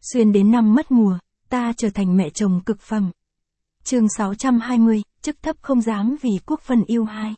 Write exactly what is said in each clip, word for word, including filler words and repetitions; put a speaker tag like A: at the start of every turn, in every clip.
A: Xuyên đến năm mất mùa, ta trở thành mẹ chồng cực phẩm. Chương sáu trăm hai mươi, chức thấp không dám vì quốc phân yêu hai.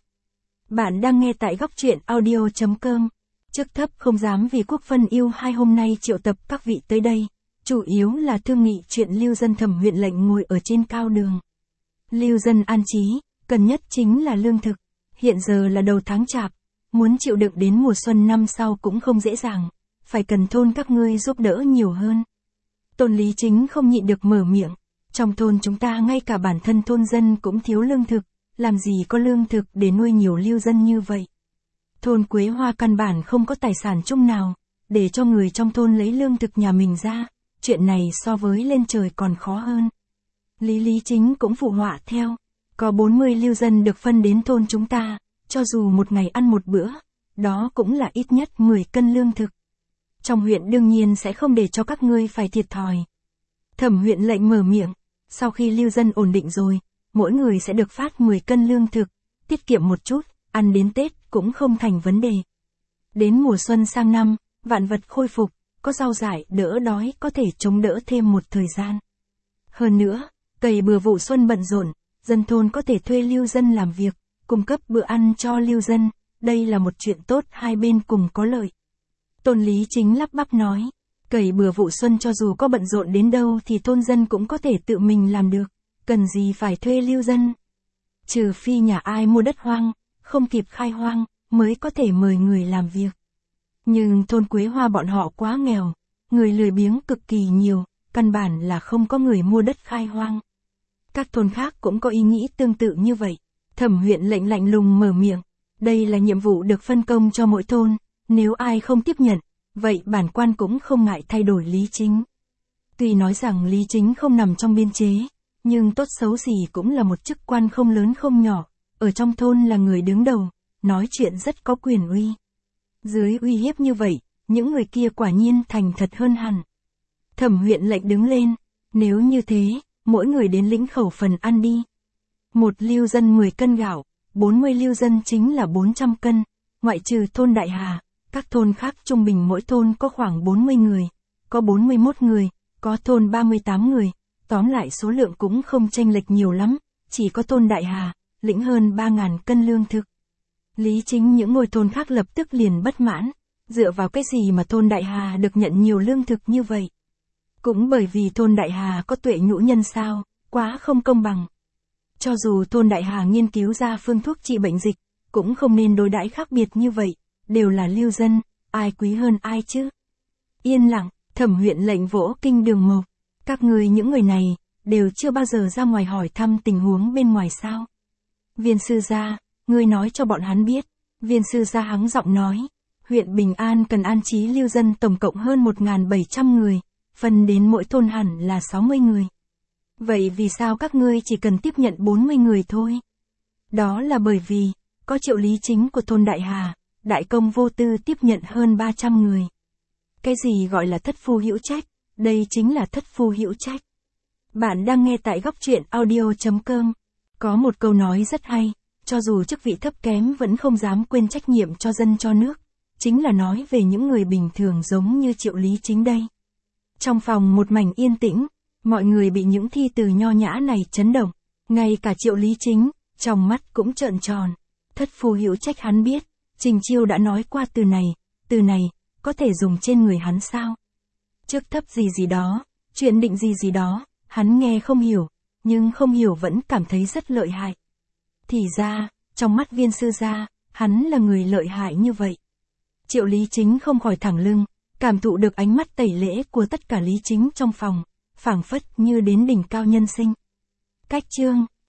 A: Bạn đang nghe tại góc truyện audio chấm com. Chức thấp không dám vì quốc phân yêu hai hôm nay triệu tập các vị tới đây, chủ yếu là thương nghị chuyện lưu dân Thẩm huyện lệnh ngồi ở trên cao đường. Lưu dân an trí, cần nhất chính là lương thực. Hiện giờ là đầu tháng chạp, muốn chịu đựng đến mùa xuân năm sau cũng không dễ dàng, phải cần thôn các ngươi giúp đỡ nhiều hơn. Tôn Lý Chính không nhịn được mở miệng, trong thôn chúng ta ngay cả bản thân thôn dân cũng thiếu lương thực, làm gì có lương thực để nuôi nhiều lưu dân như vậy. Thôn Quế Hoa căn bản không có tài sản chung nào, để cho người trong thôn lấy lương thực nhà mình ra, chuyện này so với lên trời còn khó hơn. Lý Lý Chính cũng phụ họa theo, có bốn mươi lưu dân được phân đến thôn chúng ta, cho dù một ngày ăn một bữa, đó cũng là ít nhất mười cân lương thực. Trong huyện đương nhiên sẽ không để cho các ngươi phải thiệt thòi. Thẩm huyện lệnh mở miệng, sau khi lưu dân ổn định rồi, mỗi người sẽ được phát mười cân lương thực, tiết kiệm một chút, ăn đến Tết cũng không thành vấn đề. Đến mùa xuân sang năm, vạn vật khôi phục, có rau dại đỡ đói có thể chống đỡ thêm một thời gian. Hơn nữa, cày bừa vụ xuân bận rộn, dân thôn có thể thuê lưu dân làm việc, cung cấp bữa ăn cho lưu dân, đây là một chuyện tốt hai bên cùng có lợi. Tôn Lý Chính lắp bắp nói, cày bừa vụ xuân cho dù có bận rộn đến đâu thì thôn dân cũng có thể tự mình làm được, cần gì phải thuê lưu dân. Trừ phi nhà ai mua đất hoang, không kịp khai hoang, mới có thể mời người làm việc. Nhưng thôn Quế Hoa bọn họ quá nghèo, người lười biếng cực kỳ nhiều, căn bản là không có người mua đất khai hoang. Các thôn khác cũng có ý nghĩ tương tự như vậy. Thẩm huyện lệnh lạnh lùng mở miệng, đây là nhiệm vụ được phân công cho mỗi thôn, nếu ai không tiếp nhận, vậy bản quan cũng không ngại thay đổi Lý Chính. Tuy nói rằng Lý Chính không nằm trong biên chế, nhưng tốt xấu gì cũng là một chức quan không lớn không nhỏ, ở trong thôn là người đứng đầu, nói chuyện rất có quyền uy. Dưới uy hiếp như vậy, những người kia quả nhiên thành thật hơn hẳn. Thẩm huyện lệnh đứng lên, nếu như thế, mỗi người đến lĩnh khẩu phần ăn đi. Một lưu dân mười cân gạo, bốn mươi lưu dân chính là bốn trăm cân, ngoại trừ thôn Đại Hà, các thôn khác trung bình mỗi thôn có khoảng bốn mươi người, có bốn mươi mốt người, có thôn ba mươi tám người, tóm lại số lượng cũng không chênh lệch nhiều lắm, chỉ có thôn Đại Hà, lĩnh hơn ba ngàn cân lương thực. Lý Chính những ngôi thôn khác lập tức liền bất mãn, dựa vào cái gì mà thôn Đại Hà được nhận nhiều lương thực như vậy? Cũng bởi vì thôn Đại Hà có tuệ nhũ nhân sao, quá không công bằng. Cho dù thôn Đại Hà nghiên cứu ra phương thuốc trị bệnh dịch, cũng không nên đối đãi khác biệt như vậy, đều là lưu dân, ai quý hơn ai chứ? Yên lặng, Thẩm huyện lệnh vỗ kinh đường mộc, các người những người này, đều chưa bao giờ ra ngoài hỏi thăm tình huống bên ngoài sao? Viên sư gia, ngươi nói cho bọn hắn biết, viên sư gia hắng giọng nói, huyện Bình An cần an trí lưu dân tổng cộng hơn một nghìn bảy trăm người, phân đến mỗi thôn hẳn là sáu mươi người. Vậy vì sao các ngươi chỉ cần tiếp nhận bốn mươi người thôi? Đó là bởi vì, có Triệu Lý Chính của thôn Đại Hà, đại công vô tư tiếp nhận hơn ba trăm người. Cái gì gọi là thất phu hữu trách? Đây chính là thất phu hữu trách. Bạn đang nghe tại góc truyện audio chấm com. Có một câu nói rất hay, cho dù chức vị thấp kém vẫn không dám quên trách nhiệm cho dân cho nước, chính là nói về những người bình thường giống như Triệu Lý Chính đây. Trong phòng một mảnh yên tĩnh, mọi người bị những thi từ nho nhã này chấn động, ngay cả Triệu Lý Chính, trong mắt cũng trợn tròn. Thất phu hữu trách hắn biết, Trình Chiêu đã nói qua từ này, từ này, có thể dùng trên người hắn sao? Chức thấp gì gì đó, chuyện định gì gì đó, hắn nghe không hiểu, nhưng không hiểu vẫn cảm thấy rất lợi hại. Thì ra, trong mắt viên sư gia, hắn là người lợi hại như vậy. Triệu Lý Chính không khỏi thẳng lưng, cảm thụ được ánh mắt tẩy lễ của tất cả Lý Chính trong phòng, phảng phất như đến đỉnh cao nhân sinh. Cách chương